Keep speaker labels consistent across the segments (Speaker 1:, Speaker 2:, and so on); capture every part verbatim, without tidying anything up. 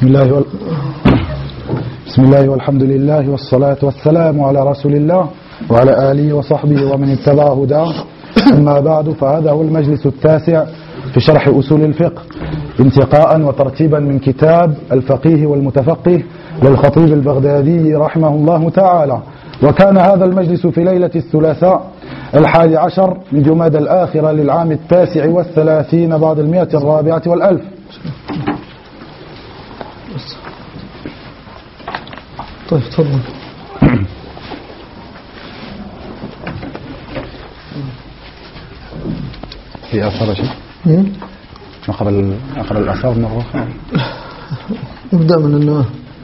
Speaker 1: بسم الله وال... بسم الله والحمد لله والصلاة والسلام على رسول الله وعلى آله وصحبه ومن اتبع هداه. أما بعد، فهذا هو المجلس التاسع في شرح أصول الفقه انتقاء وترتيبا من كتاب الفقيه والمتفقه للخطيب البغدادي رحمه الله تعالى. وكان هذا المجلس في ليلة الثلاثاء الحادي عشر من جمادى الآخرة للعام التاسع والثلاثين بعد المئة الرابعة والألف.
Speaker 2: طيب تفضل.
Speaker 1: في أثر شيء؟ نقرأ نقرأ الأثر مرة أخرى.
Speaker 2: نبدأ من أنه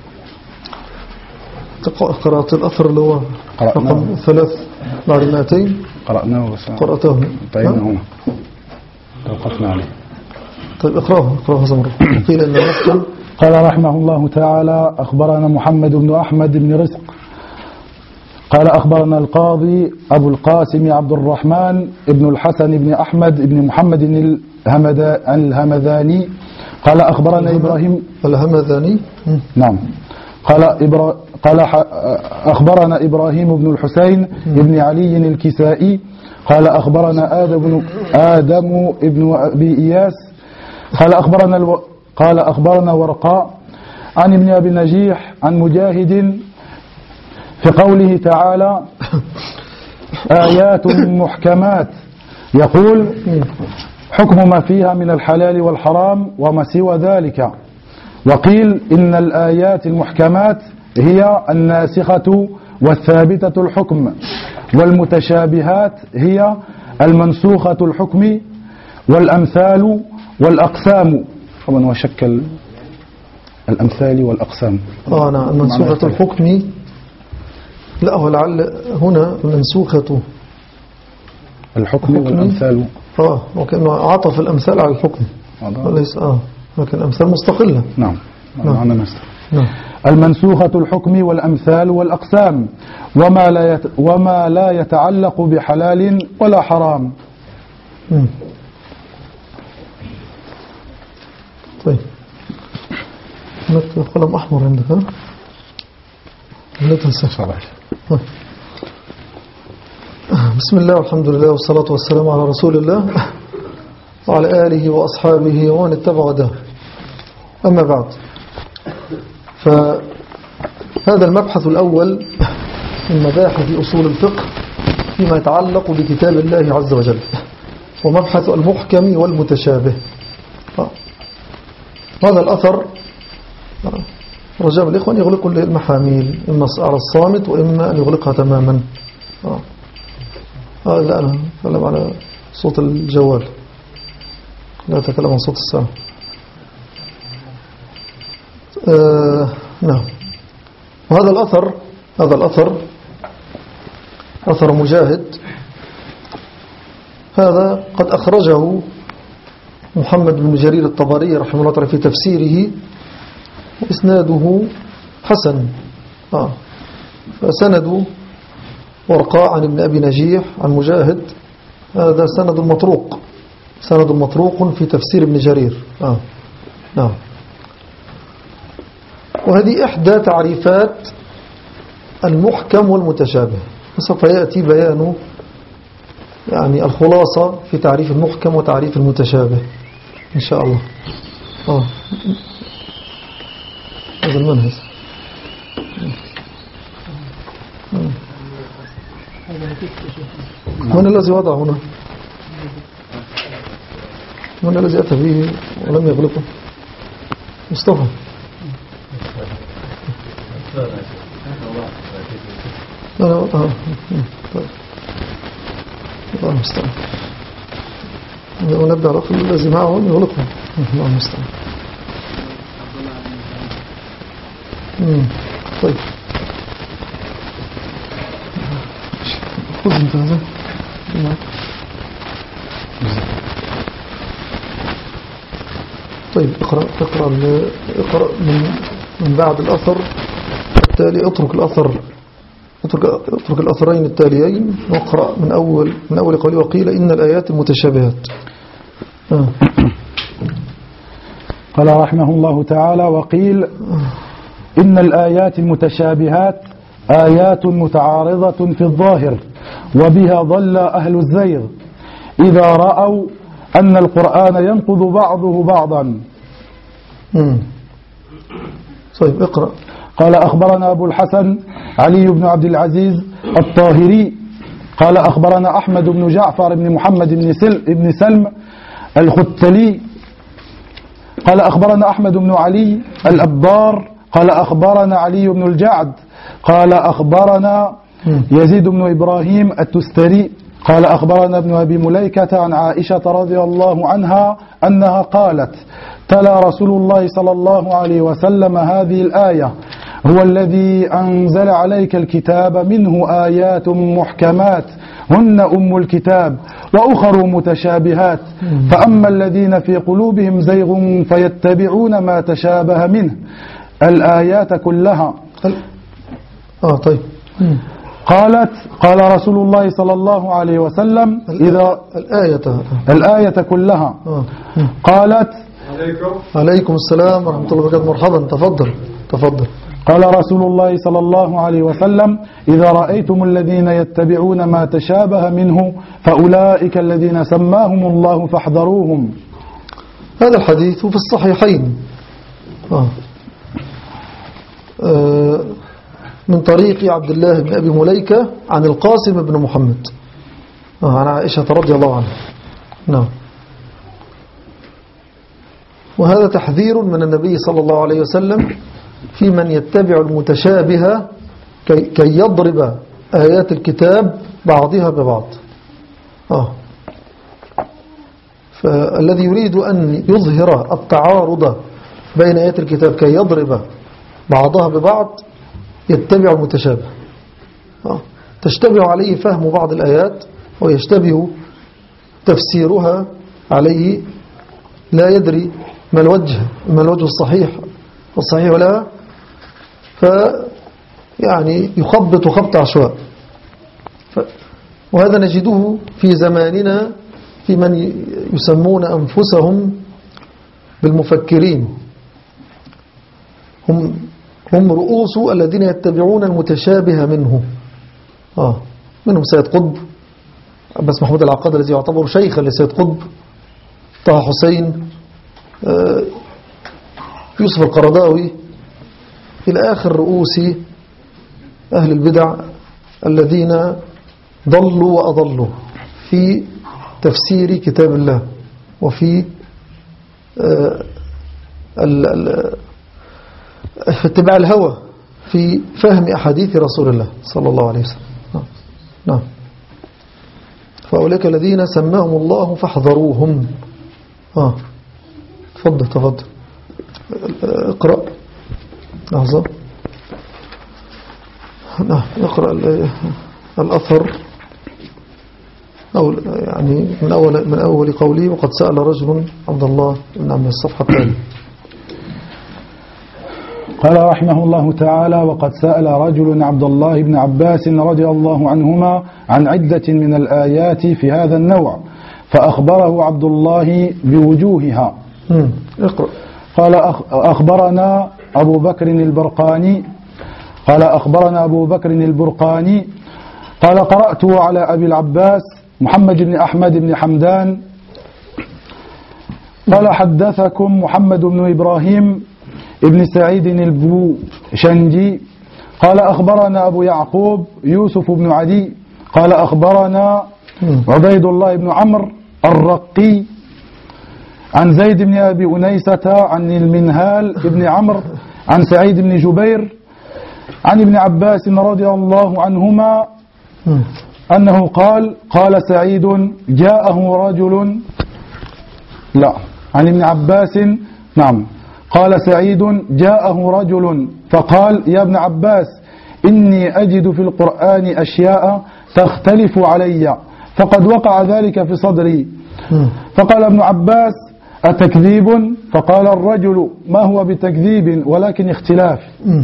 Speaker 2: قرأت الأثر اللي هو رقم ثلاث بعد مئتين.
Speaker 1: قرأناه بس
Speaker 2: قرأته.
Speaker 1: طيب هنا توقفنا عليه.
Speaker 2: طيب اقرأه اقرأه هذا مرة. قيل أن المسلم
Speaker 1: قال رحمه الله تعالى: أخبرنا محمد بن أحمد بن رزق قال أخبرنا القاضي أبو القاسم عبد الرحمن بن الحسن بن أحمد بن محمد الهمذاني قال أخبرنا إبراهيم
Speaker 2: الهمذاني
Speaker 1: نعم قال إبرا قال أخبرنا إبراهيم بن الحسين بن علي الكسائي قال أخبرنا آدم بن آدم بن أبي إياس قال أخبرنا الو... قال أخبرنا ورقاء عن ابن أبي نجيح عن مجاهد في قوله تعالى: آيات محكمات، يقول حكم ما فيها من الحلال والحرام وما سوى ذلك. وقيل إن الآيات المحكمات هي الناسخة والثابتة الحكم، والمتشابهات هي المنسوخة الحكم والأمثال والأقسام. طبعا وشكل الأمثال والأقسام.
Speaker 2: آه نعم، المنسوخة الحكم. لا هو لعل هنا المنسوخة
Speaker 1: الحكم والأمثال.
Speaker 2: آه وكأنه عطف الأمثال على الحكم وليس آه لكن الأمثال مستقلة.
Speaker 1: نعم نعم, نعم.
Speaker 2: نعم.
Speaker 1: المنسوخة الحكم والأمثال والأقسام وما لا يت... وما لا يتعلق بحلال ولا حرام.
Speaker 2: م. طيب هناك قلم أحمر عندك ها؟ لا تنسى. بسم الله والحمد لله والصلاة والسلام على رسول الله وعلى آله وأصحابه ومن اتبع هداه. أما بعد، فهذا المبحث الأول من مباحث أصول الفقه فيما يتعلق بكتاب الله عز وجل، ومبحث المحكم والمتشابه. هذا الأثر رجاء الإخوان يغلقوا المحاميل، إما على الصامت وإما أن يغلقها تماما. آه. آه لا أنا أتكلم على صوت الجوال، لا أتكلم عن صوت الساعة. آه نعم. وهذا الأثر هذا الأثر أثر مجاهد، هذا قد أخرجه محمد بن جرير الطبري رحمه الله تعالى في تفسيره، وإسناده حسن. آه. فسند ورقاء عن ابن أبي نجيح عن مجاهد، هذا سند مطروق سند مطروق في تفسير ابن جرير. آه. نعم. وهذه إحدى تعريفات المحكم والمتشابه، وسوف يأتي بيان يعني الخلاصة في تعريف المحكم وتعريف المتشابه إن شاء الله. آه. هذا المنهج. من الذي وضع هنا؟ من الذي أتى به ولم يغلقه؟ مصطفى. لا لا آه. طيب الله المستعان. ونبدأ على كل الذي معه يغلقه. الله المستعان. طيب خذ انت هذا. طيب اقرأ اقرأ اقرأ من من بعد الأثر التالي. اترك الأثر اترك اترك الأثرين التاليين واقرأ من أول من أول قوله: وقيل إن الآيات المتشابهات. آه.
Speaker 1: قال رحمه الله تعالى: وقيل إن الآيات المتشابهات آيات متعارضة في الظاهر، وبها ضل أهل الزيغ إذا رأوا أن القرآن ينقض بعضه بعضا.
Speaker 2: طيب اقرأ.
Speaker 1: قال: أخبرنا أبو الحسن علي بن عبد العزيز الطاهري قال: أخبرنا أحمد بن جعفر بن محمد بن سل بن سلم الختلي قال: أخبرنا أحمد بن علي الأبار قال: أخبرنا علي بن الجعد قال: أخبرنا يزيد بن إبراهيم التستري قال: أخبرنا ابن أبي مليكة عن عائشة رضي الله عنها أنها قالت: تلا رسول الله صلى الله عليه وسلم هذه الآية: هو الذي أنزل عليك الكتاب منه آيات محكمات هن أم الكتاب وأخر متشابهات فأما الذين في قلوبهم زيغ فيتبعون ما تشابه منه الآيات كلها.
Speaker 2: آه طيب.
Speaker 1: قالت: قال رسول الله صلى الله عليه وسلم: إذا
Speaker 2: الآية
Speaker 1: الآية كلها. قالت:
Speaker 2: عليكم عليكم السلام ورحمة الله وبركاته. مرحبا، تفضل تفضل.
Speaker 1: قال رسول الله صلى الله عليه وسلم: إذا رأيتم الذين يتبعون ما تشابه منه فأولئك الذين سماهم الله فاحذروهم.
Speaker 2: هذا الحديث في الصحيحين آه. آه من طريق عبد الله بن أبي مليكة عن القاسم بن محمد آه عن عائشة رضي الله عنها. نعم. وهذا تحذير من النبي صلى الله عليه وسلم في من يتبع المتشابه كي, كي يضرب آيات الكتاب بعضها ببعض. آه. فالذي يريد أن يظهر التعارض بين آيات الكتاب كي يضرب بعضها ببعض يتبع المتشابه. آه. تشتبه عليه فهم بعض الآيات ويشتبه تفسيرها عليه، لا يدري ما الوجه ما الوجه الصحيح الصحيح ولا ف يعني يخبط خبط عشواء. وهذا نجده في زماننا في من يسمون أنفسهم بالمفكرين، هم هم رؤوس الذين يتبعون المتشابه منه. آه منهم سيد قطب، بس محمود العقاد الذي يعتبر شيخا لسيد قطب، طه حسين، آه يوسف القرضاوي، إلى آخر رؤوس أهل البدع الذين ضلوا وأضلوا في تفسير كتاب الله وفي آه في اتباع الهوى في فهم أحاديث رسول الله صلى الله عليه وسلم. نعم, نعم. فأولئك الذين سماهم الله فاحذروهم. آه. تفضل تفضل اقرأ لحظة. نعم اقرأ الأثر أو يعني من أول من أول قوله: وقد سأل رجل عبد الله بن عم الصفحة الثانية.
Speaker 1: قال رحمه الله تعالى: وقد سأل رجل عبد الله بن عباس رضي الله عنهما عن عدة من الآيات في هذا النوع فأخبره عبد الله بوجوهها.
Speaker 2: اقرأ.
Speaker 1: قال: أخبرنا أبو بكر البرقاني قال أخبرنا أبو بكر البرقاني قال: قرأت على أبي العباس محمد بن أحمد بن حمدان قال: حدثكم محمد بن إبراهيم ابن سعيد البوشنجي قال: أخبرنا أبو يعقوب يوسف بن عدي قال: أخبرنا عبيد الله بن عمرو الرقي عن زيد بن أبي أنيسة عن المنهال بن عمرو عن سعيد بن جبير عن ابن عباس رضي الله عنهما أنه قال: قال سعيد: جاءه رجل لا عن ابن عباس نعم قال سعيد: جاءه رجل فقال: يا ابن عباس، إني أجد في القرآن أشياء تختلف علي فقد وقع ذلك في صدري. فقال ابن عباس: أتكذيب؟ فقال الرجل: ما هو بتكذيب ولكن اختلاف.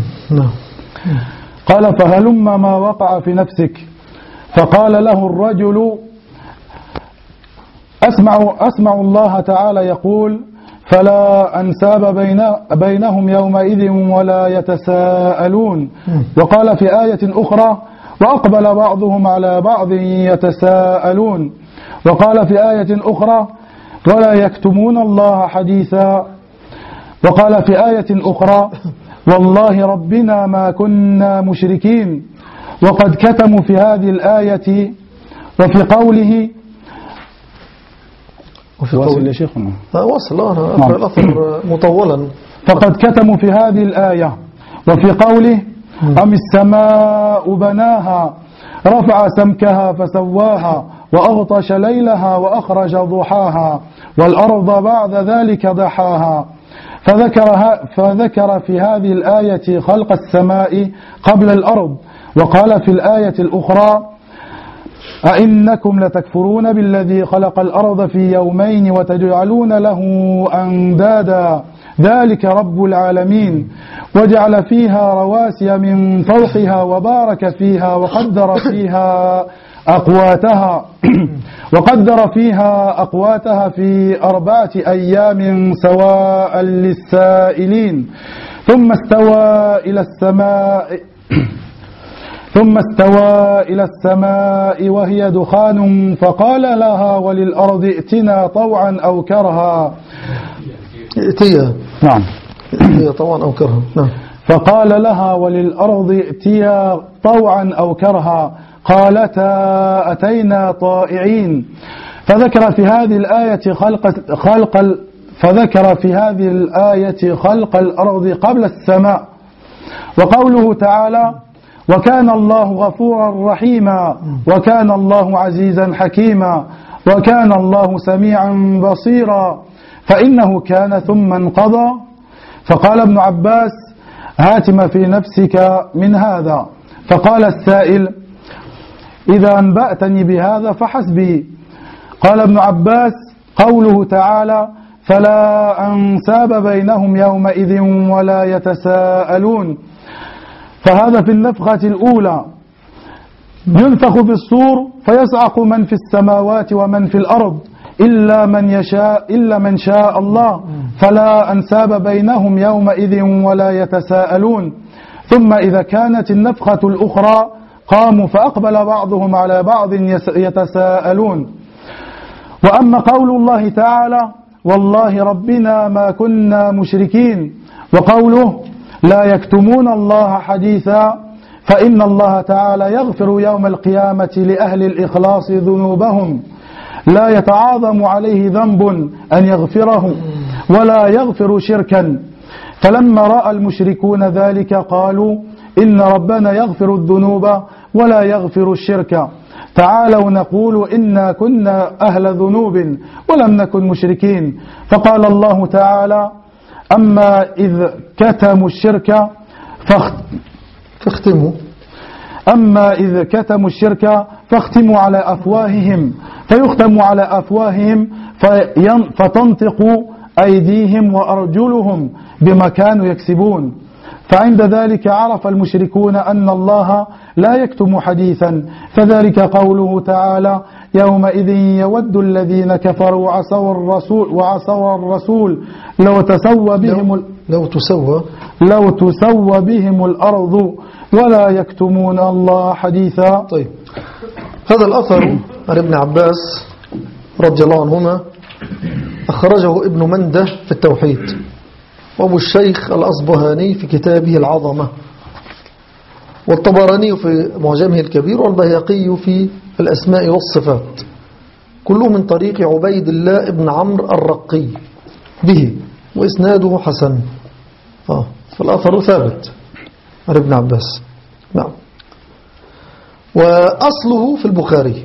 Speaker 1: قال: فهلم ما وقع في نفسك. فقال له الرجل: أسمع, أسمع الله تعالى يقول: فلا أنساب بين بينهم يومئذ ولا يتساءلون. وقال في آية أخرى وأقبل بعضهم على بعض يتساءلون. وقال في آية أخرى ولا يكتمون الله حديثا. وقال في آية أخرى والله ربنا ما كنا مشركين. وقد كتموا في هذه الآية وفي قوله
Speaker 2: وفي
Speaker 1: واصل يا شيخنا
Speaker 2: واصل أنا أقرأ الأثر مطولا.
Speaker 1: فقد كتموا في هذه الآية وفي قوله أم السماء بناها رفع سمكها فسواها وأغطش ليلها وأخرج ضحاها والأرض بعد ذلك ضحاها. فذكر, فذكر في هذه الآية خلق السماء قبل الأرض. وقال في الآية الأخرى أئنكم لتكفرون بالذي خلق الأرض في يومين وتجعلون له أندادا ذلك رب العالمين وجعل فيها رواسي من فوقها وبارك فيها وقدر فيها أقواتها وقدر فيها أقواتها في أربعة أيام سواء للسائلين ثم استوى إلى السماء ثم استوى إلى السماء وهي دخان فقال لها وللأرض ائتنا طوعا أو كرها.
Speaker 2: ائتيا
Speaker 1: نعم
Speaker 2: ائتيا طوعا أو كرها. نعم.
Speaker 1: فقال لها وللأرض ائتيا طوعا أو كرها قالتا أتينا طائعين. فذكر في هذه الآية خلق خلق فذكر في هذه الآية خلق الأرض قبل السماء. وقوله تعالى وكان الله غفورا رحيما وكان الله عزيزا حكيما وكان الله سميعا بصيرا فإنه كان ثم انقضى. فقال ابن عباس هات ما في نفسك من هذا. فقال السائل إذا أنبأتني بهذا فحسبي. قال ابن عباس قوله تعالى فلا أنساب بينهم يومئذ ولا يتساءلون. فهذا في النفخة الأولى ينفخ بالصور فيصعق من في السماوات ومن في الأرض إلا من يشاء إلا من شاء الله فلا أنساب بينهم يومئذ ولا يتساءلون. ثم إذا كانت النفخة الأخرى قاموا فأقبل بعضهم على بعض يتساءلون. وأما قول الله تعالى والله ربنا ما كنا مشركين وقوله لا يكتمون الله حديثا فإن الله تعالى يغفر يوم القيامة لأهل الإخلاص ذنوبهم لا يتعاظم عليه ذنب أن يغفره ولا يغفر شركا. فلما رأى المشركون ذلك قالوا إن ربنا يغفر الذنوب ولا يغفر الشرك تعالوا نقول إنا كنا أهل ذنوب ولم نكن مشركين. فقال الله تعالى أما إذ كتموا الشرك
Speaker 2: فاختموا
Speaker 1: أما إذ كتموا الشرك فاختموا على أفواههم فيختم على أفواههم فتنطق أيديهم وأرجلهم بما كانوا يكسبون. فعند ذلك عرف المشركون أن الله لا يكتم حديثا. فذلك قوله تعالى يومئذ يود الذين كفروا وعصوا الرسول وعصوا الرسول لو تسوى بهم
Speaker 2: لو, لو تسوى
Speaker 1: لو تسوى بهم الأرض ولا يكتمون الله حديثا.
Speaker 2: طيب هذا الأثر عن ابن عباس رضي الله عنهما أخرجه ابن منده في التوحيد وأبو الشيخ الأصبهاني في كتابه العظمة والطبراني في معجمه الكبير والبيهقي في الأسماء والصفات كله من طريق عبيد الله ابن عمرو الرقي به وإسناده حسن. آه فالأثر ثابت عن ابن عباس. نعم. وأصله في البخاري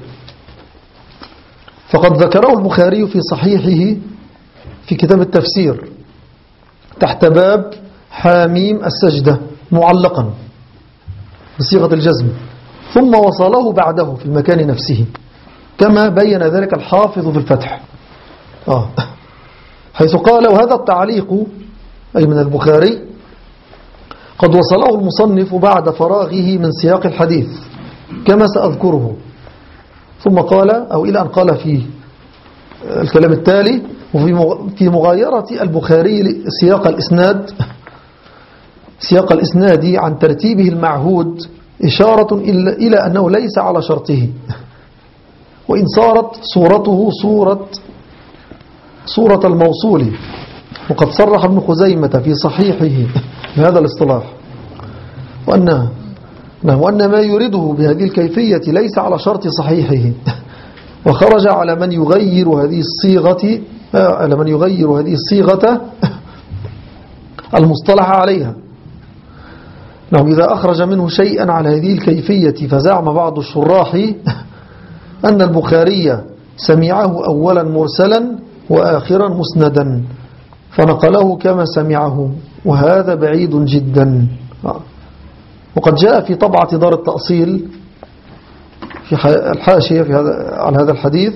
Speaker 2: فقد ذكره البخاري في صحيحه في كتاب التفسير تحت باب حاميم السجدة معلقا بصيغة الجزم ثم وصله بعده في المكان نفسه كما بين ذلك الحافظ في الفتح آه. حيث قال وهذا التعليق أي من البخاري قد وصله المصنف بعد فراغه من سياق الحديث كما سأذكره. ثم قال أو إلى أن قال في الكلام التالي وفي في مغايرة البخاري سياق الإسناد سياق الإسناد عن ترتيبه المعهود إشارة إلى أنه ليس على شرطه، وإن صارت صورته صورة صورة الموصول. وقد صرح ابن خزيمة في صحيحه بهذا الاصطلاح، وأن وأن ما يريده بهذه الكيفية ليس على شرط صحيحه، وخرج على من يغير هذه الصيغة على من يغير هذه الصيغة المصطلح عليها. لو إذا أخرج منه شيئا على هذه الكيفية فزعم بعض الشراح أن البخاري سمعه أولا مرسلا وآخرا مسندا فنقله كما سمعه، وهذا بعيد جدا. وقد جاء في طبعة دار التأصيل في الحاشية في هذا على هذا الحديث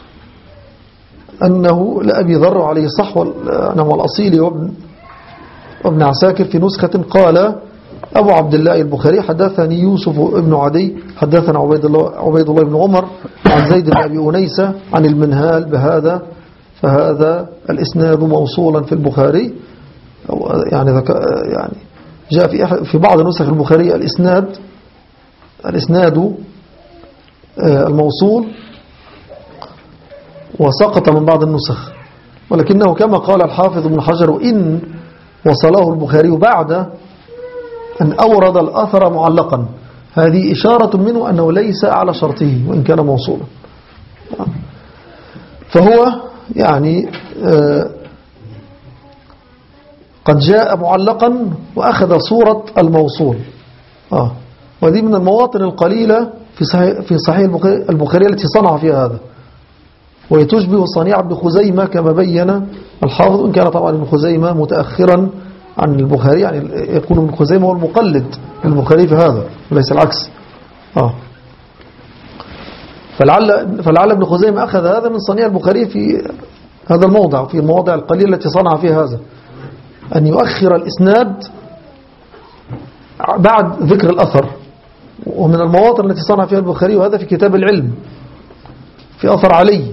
Speaker 2: أنه لأبي ذر عليه صح والأصيلي وابن, وابن عساكر في نسخة قال أبو عبد الله البخاري حدثني يوسف ابن عدي حدثنا عبيد الله, عبيد الله بن عمر عن زيد بن أبي أنيسة عن المنهال بهذا، فهذا الإسناد موصولا في البخاري. يعني يعني جاء في في بعض نسخ البخاري الإسناد الإسناد الموصول وسقط من بعض النسخ، ولكنه كما قال الحافظ ابن حجر إن وصله البخاري بعد أن أورد الأثر معلقا، هذه إشارة منه أنه ليس على شرطه وإن كان موصولا. فهو يعني قد جاء معلقا وأخذ صورة الموصول. آه. وهذه من المواطن القليلة في صحيح, في صحيح البخاري التي صنع فيها هذا، ويتشبه صنيع ابن خزيمة كما بين الحافظ، إن كان طبعا ابن خزيمة متأخرا عن البخاري، يعني يكون ابن خزيمة هو المقلد للبخاري في هذا وليس العكس. آه. فلعل, فلعل ابن خزيمة أخذ هذا من صنيع البخاري في هذا الموضع، في المواضع القليلة التي صنع فيها هذا، أن يؤخر الإسناد بعد ذكر الأثر. ومن المواطن التي صنع فيها البخاري وهذا في كتاب العلم في أثر علي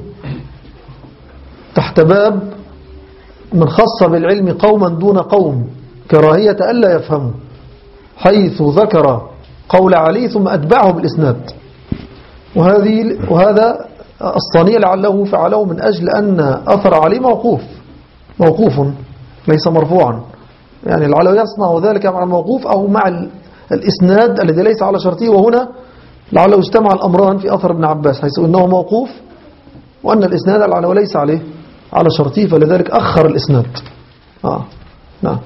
Speaker 2: تحت باب من خص بالعلم قوما دون قوم كراهية ألا يفهموا، حيث ذكر قول علي ثم أتبعه بالإسناد. وهذه وهذا الصنيع لعله فعله من أجل أن أثر علي موقوف موقوف ليس مرفوعا، يعني لعله يصنع ذلك مع الموقوف أو مع الإسناد الذي ليس على شرطه. وهنا لعله اجتمع الأمران في أثر ابن عباس، حيث أنه موقوف وأن الإسناد لعله ليس عليه على شرطه، فلذلك أخر الإسناد. آه. نعم.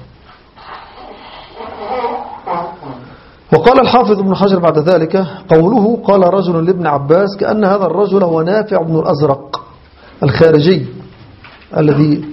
Speaker 2: وقال الحافظ ابن حجر بعد ذلك قوله قال رجل لابن عباس كأن هذا الرجل هو نافع بن الأزرق الخارجي الذي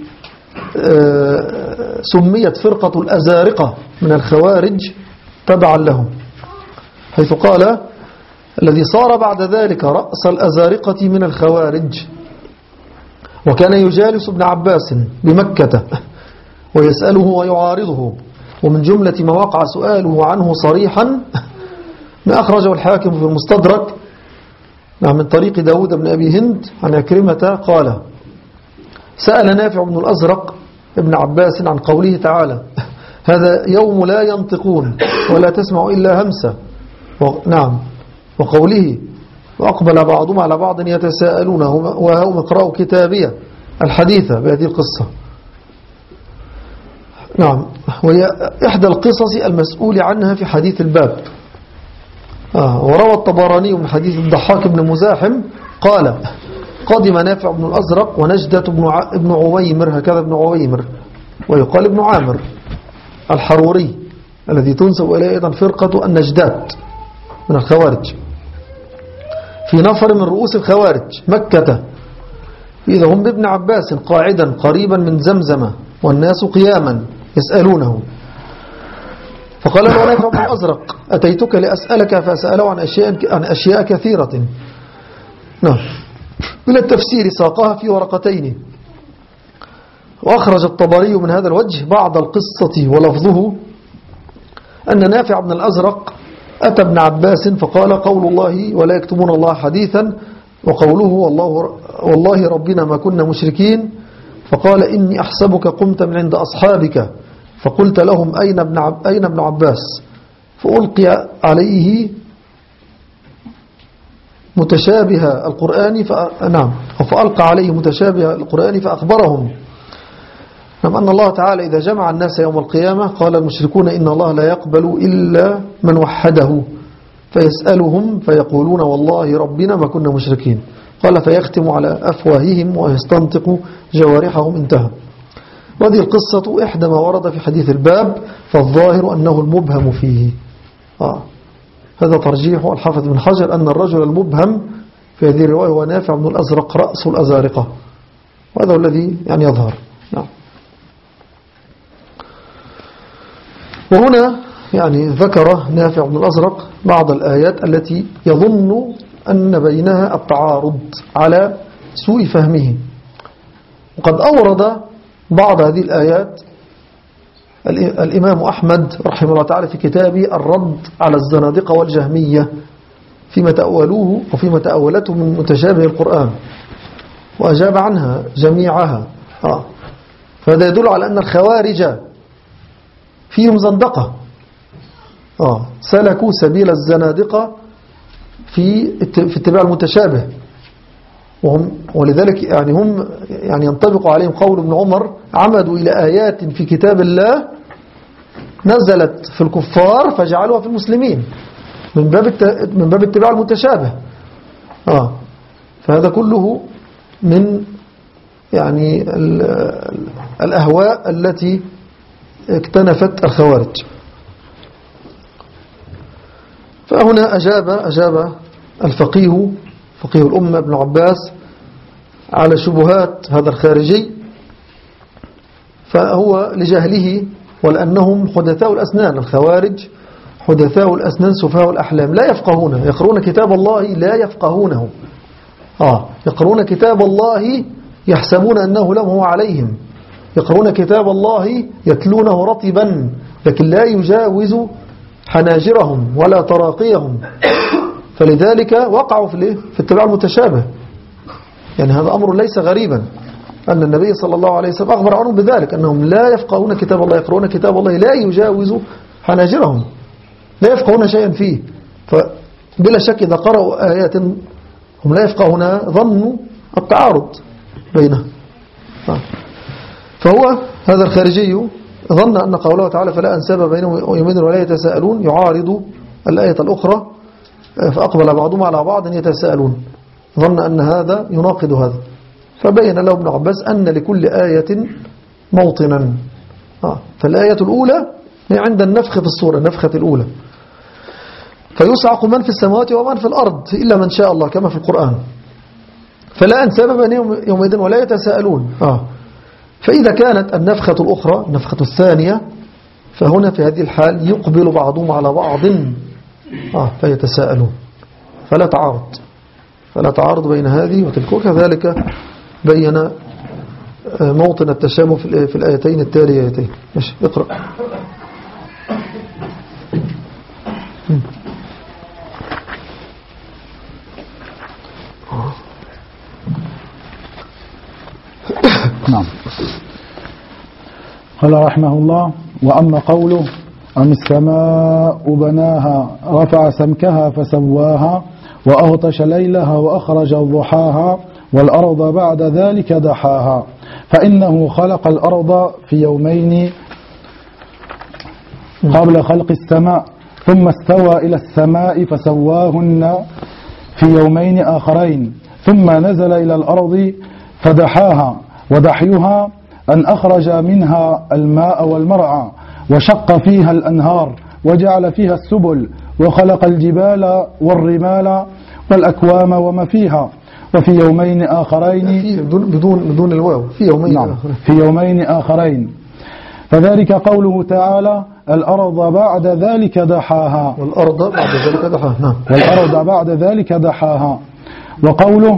Speaker 2: سميت فرقة الأزارقة من الخوارج تبعا له، حيث قال الذي صار بعد ذلك رأس الأزارقة من الخوارج، وكان يجالس ابن عباس بمكة ويسأله ويعارضه، ومن جملة ما وقع سؤاله عنه صريحا ما أخرجه الحاكم في المستدرك من طريق داود بن أبي هند عن عكرمة قال سأل نافع بن الأزرق ابن عباس عن قوله تعالى هذا يوم لا ينطقون ولا تسمع إلا همسة، نعم، وقوله وأقبل بعضهم على بعض يتساءلون وهم اقرأوا كتابية الحديثة بهذه القصة. نعم، وهي إحدى القصص المسؤول عنها في حديث الباب. آه وروى الطبراني من حديث الضحاك بن مزاحم قال قدم نافع بن الأزرق ونجدة بن ابن عويمر، هكذا ابن عويمر ويقال ابن عامر الحروري الذي تنسب إليه أيضا فرقة النجدات من الخوارج، في نفر من رؤوس الخوارج مكة، إذا هم بابن عباس قاعدا قريبا من زمزم والناس قياما يسألونه، فقال له نافع بن الأزرق أتيتك لأسألك، فسأله عن أشياء, عن أشياء كثيرة. نعم، من التفسير ساقها في ورقتين. وأخرج الطبري من هذا الوجه بعض القصة ولفظه أن نافع بن الأزرق أتى ابن عباس فقال قول الله ولا يكتمون الله حديثا، وقوله والله, والله ربنا ما كنا مشركين، فقال إني أحسبك قمت من عند أصحابك فقلت لهم أين ابن, عب أين ابن عباس فألقي عليه متشابه القرآن نعم فألقى عليه متشابه القرآن فأخبرهم نعم أن الله تعالى إذا جمع الناس يوم القيامة قال المشركون إن الله لا يقبل إلا من وحده فيسألهم فيقولون والله ربنا ما كنا مشركين قال فيختم على أفواههم ويستنطق جوارحهم انتهى. وهذه القصة إحدى ما ورد في حديث الباب فالظاهر أنه المبهم فيه آه. هذا ترجيح الحافظ بن حجر أن الرجل المبهم في هذه الرواية هو نافع بن الأزرق رأس الأزارقة وهذا الذي يعني يظهر نعم. وهنا يعني ذكر نافع بن الأزرق بعض الآيات التي يظن أن بينها التعارض على سوء فهمه وقد أورد بعض هذه الآيات الإمام أحمد رحمه الله تعالى في كتابه الرد على الزنادقة والجهمية فيما تأولوه وفيما تأولته من متشابه القرآن وأجاب عنها جميعها آه. فهذا يدل على أن الخوارج فيهم زندقة آه. سلكوا سبيل الزنادقة في في اتباع المتشابه وهم ولذلك يعني هم يعني ينطبق عليهم قول ابن عمر عمدوا إلى آيات في كتاب الله نزلت في الكفار فجعلوها في المسلمين من باب من باب اتباع المتشابه آه. فهذا كله من يعني الأهواء التي اكتنفت الخوارج. فهنا أجاب أجاب الفقيه فقيه الأمة ابن عباس على شبهات هذا الخارجي فهو لجهله ولأنهم حدثاء الأسنان الخوارج حدثاء الأسنان سفهاء الأحلام لا يفقهون يقرؤون كتاب الله لا يفقهونه آه يقرؤون كتاب الله يحسبون أنه لم هو عليهم يقرؤون كتاب الله يتلونه رطبا لكن لا يجاوز حناجرهم ولا تراقيهم فلذلك وقعوا في في اتباع المتشابه يعني هذا أمر ليس غريبا أن النبي صلى الله عليه وسلم أخبر عنهم بذلك أنهم لا يفقهون كتاب الله يقرؤون كتاب الله لا يجاوز حناجرهم لا يفقهون شيئا فيه فبلا شك إذا قرأوا آيات هم لا يفقهون ظنوا التعارض بينها فهو هذا الخارجي ظن أن قوله تعالى فلا أنساب بينهم يومئذ ولا يتساءلون يعارض الآية الأخرى فأقبل بعضهم على بعض يتساءلون ظن أن هذا يناقض هذا فبين له ابن عباس أن لكل آية موطنا آه. فالآية الأولى هي عند النفخ في الصورة النفخة الأولى فيصعق من في السماوات ومن في الأرض إلا من شاء الله كما في القرآن فلا أنساب بينهم يومئذ ولا يتساءلون آه. فإذا كانت النفخة الأخرى النفخة الثانية فهنا في هذه الحال يقبل بعضهم على بعض آه فيتساءلون فلا تعارض فلا تعارض بين هذه وتلك وكذلك بين موطن التشابه في الآيتين التاليتين ماشي اقرأ
Speaker 1: نعم. قال رحمه الله وأما قوله أم السماء بناها رفع سمكها فسواها وأغطش ليلها وأخرج ضحاها والأرض بعد ذلك دحاها فإنه خلق الأرض في يومين قبل خلق السماء ثم استوى إلى السماء فسواهن في يومين آخرين ثم نزل إلى الأرض فدحاها ودحيها أن أخرج منها الماء والمرعى وشق فيها الأنهار وجعل فيها السبل وخلق الجبال والرمال والأكوام وما فيها وفي يومين آخرين
Speaker 2: بدون بدون الواو في يومين
Speaker 1: نعم في يومين آخرين فذلك قوله تعالى الأرض بعد ذلك دحاها
Speaker 2: والأرض بعد ذلك دحاها نعم
Speaker 1: والأرض بعد ذلك دحاها وقوله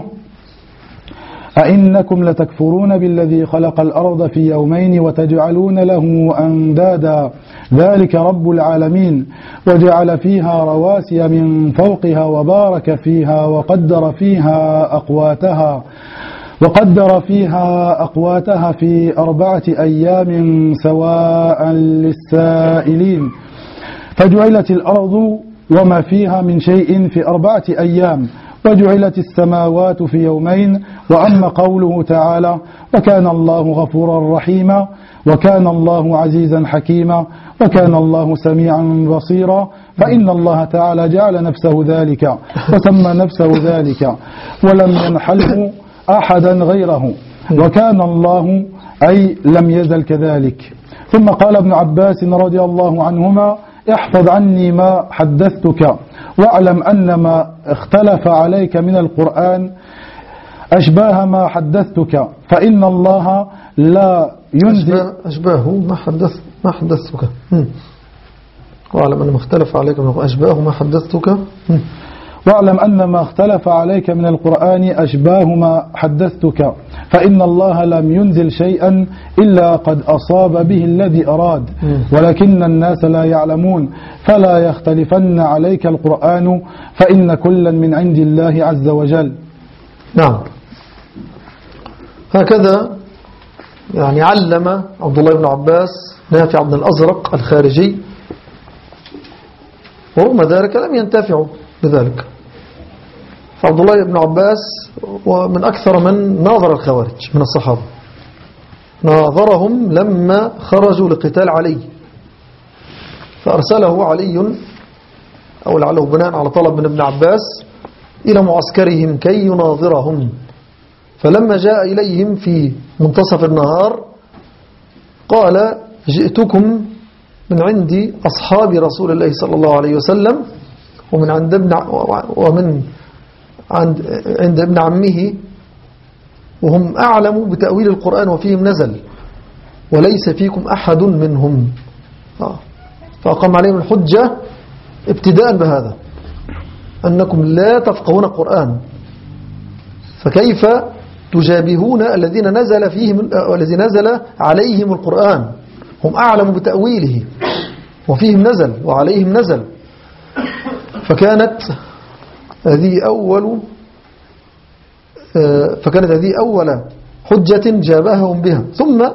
Speaker 1: أئنكم لتكفرون بالذي خلق الأرض في يومين وتجعلون له أندادا ذلك رب العالمين وجعل فيها رواسي من فوقها وبارك فيها وقدر فيها أقواتها وقدر فيها أقواتها في أربعة أيام سواء للسائلين، فجعلت الأرض وما فيها من شيء في أربعة أيام، وجعلت السماوات في يومين. وأما قوله تعالى: وكان الله غفورا رحيما، وكان الله عزيزا حكيما، وكان الله سميعا بصيرا، فإن الله تعالى جعل نفسه ذلك وسمى نفسه ذلك ولم ينحله أحدا غيره، وكان الله أي لم يزل كذلك. ثم قال ابن عباس رضي الله عنهما: احفظ عني ما حدثتك، واعلم أن ما اختلف عليك من القرآن أشباه ما حدثتك، فإن الله لا ينزل
Speaker 2: أشباه ما حدث ما حدثتك واعلم أن ما اختلف عليك من القرآن أشباه ما حدثتك
Speaker 1: واعلم أن ما اختلف عليك من القرآن أشباه ما حدثتك، فإن الله لم ينزل شيئا إلا قد أصاب به الذي أراد، ولكن الناس لا يعلمون، فلا يختلفن عليك القرآن، فإن كلا من عند الله عز وجل.
Speaker 2: نعم، هكذا يعني علم عبد الله بن عباس نافع بن الأزرق الخارجي، ورغم ذلك لم ينتفعوا بذلك. فعبد الله بن عباس ومن أكثر من ناظر الخوارج من الصحابة، ناظرهم لما خرجوا لقتال علي، فأرسله علي أو لعله بناء على طلب من ابن عباس إلى معسكرهم كي يناظرهم. فلما جاء إليهم في منتصف النهار قال: جئتكم من عند أصحاب رسول الله صلى الله عليه وسلم ومن عند ابن ومن عند عند ابن عمه، وهم أعلم بتأويل القرآن وفيهم نزل، وليس فيكم أحد منهم. فأقام عليهم الحجة ابتداء بهذا، أنكم لا تفقهون القرآن، فكيف تجابهون الذين نزل فيهم والذي نزل عليهم القرآن؟ هم أعلم بتأويله وفيهم نزل وعليهم نزل. فكانت هذه أول فكانت هذه أول حجة جابههم بها. ثم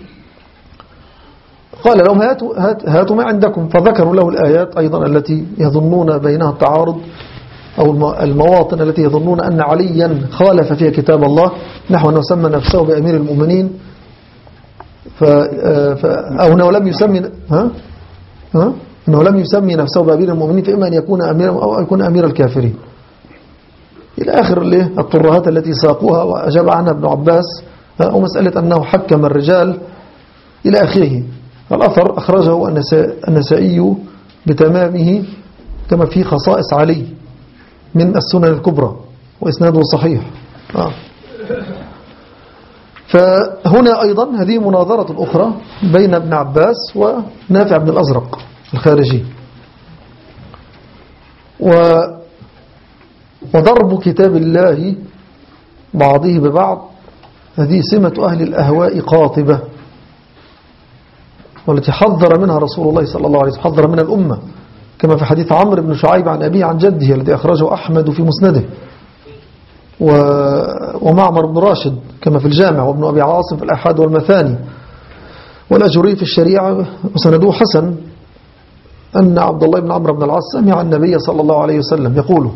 Speaker 2: قال لهم: هاتوا, هاتوا ما عندكم، فذكروا له الآيات أيضا التي يظنون بينها التعارض، أو المواطن التي يظنون أن عليا خالف فيها كتاب الله، نحو أنه سمى نفسه بأمير المؤمنين، ف... أو أنه لم يسمي ها؟ ها؟ أنه لم يسمي نفسه بأمير المؤمنين، فإما أن يكون أمير أو يكون أمير الكافرين، إلى آخر الترهات التي ساقوها وأجاب عنها ابن عباس، ومسألة أنه حكم الرجال إلى آخره. الأثر أخرجه النسائي بتمامه كما في خصائص علي من السنن الكبرى، وإسناده صحيح. آه. فهنا أيضا هذه مناظرة أخرى بين ابن عباس ونافع بن الأزرق الخارجي. و وضرب كتاب الله بعضه ببعض هذه سمة أهل الأهواء قاطبة، والتي حذر منها رسول الله صلى الله عليه وسلم، حذر من الأمة، كما في حديث عمرو بن شعيب عن أبيه عن جده الذي أخرجه أحمد في مسنده، ومعمر بن راشد كما في الجامع، وابن أبي عاصم في الأحاد والمثاني، والأجري في الشريعة وسنده حسن، أن عبد الله بن عمرو بن العاص سمع النبي صلى الله عليه وسلم يقول،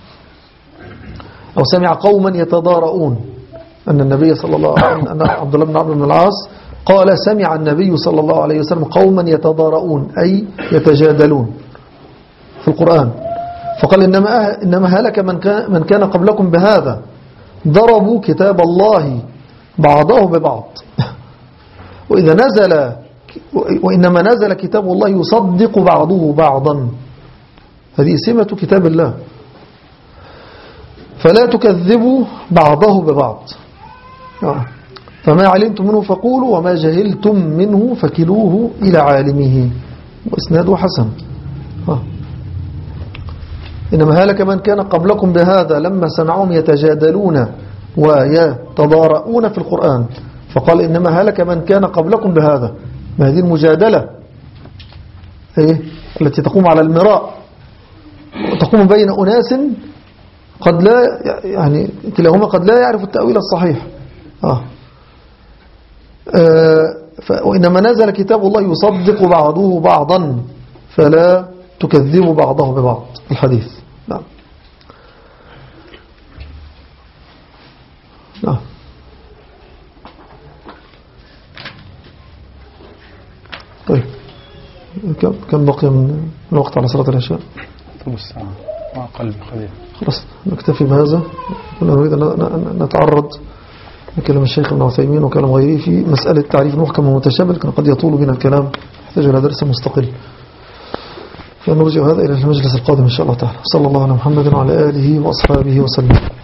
Speaker 2: أو سمع قوما يتضارؤون، أن النبي صلى الله عليه وسلم، أن عبد الله بن عمرو بن العاص قال: سمع النبي صلى الله عليه وسلم قوما يتضارؤون، أي يتجادلون في القرآن، فقال: إنما, إنما هلك من كان, من كان قبلكم بهذا، ضربوا كتاب الله بعضه ببعض، وإذا نزل وإنما نزل كتاب الله يصدق بعضه بعضا. هذه سمة كتاب الله، فلا تكذبوا بعضه ببعض. فما علمتم منه فقولوا، وما جهلتم منه فكلوه إلى عالمه، وإسناده حسن. إنما هلك من كان قبلكم بهذا لما سمعهم يتجادلون ويتضارؤون في القرآن، فقال: إنما هلك من كان قبلكم بهذا. ما هذه المجادلة إيه؟ التي تقوم على المراء، وتقوم بين أناس قد لا يعني كلاهما قد لا يعرف التأويل الصحيح، آه. آه وإنما نزل كتاب الله يصدق بعضه بعضا فلا تكذبوا بعضه ببعض الحديث. نعم. نعم. طيب كم بقي من الوقت على صلاة العشاء؟
Speaker 1: طول الساعة ما أقل بقليل.
Speaker 2: خلاص نكتفي بهذا. نريد أن نتعرض لكلام الشيخ ابن عثيمين وكلام غيره في مسألة تعريف المحكم والمتشابه، لكن قد يطول بنا الكلام، يحتاج إلى درس مستقل، فنرجع هذا إلى المجلس القادم إن شاء الله تعالى. صلى الله على محمد وعلى آله وأصحابه وسلم.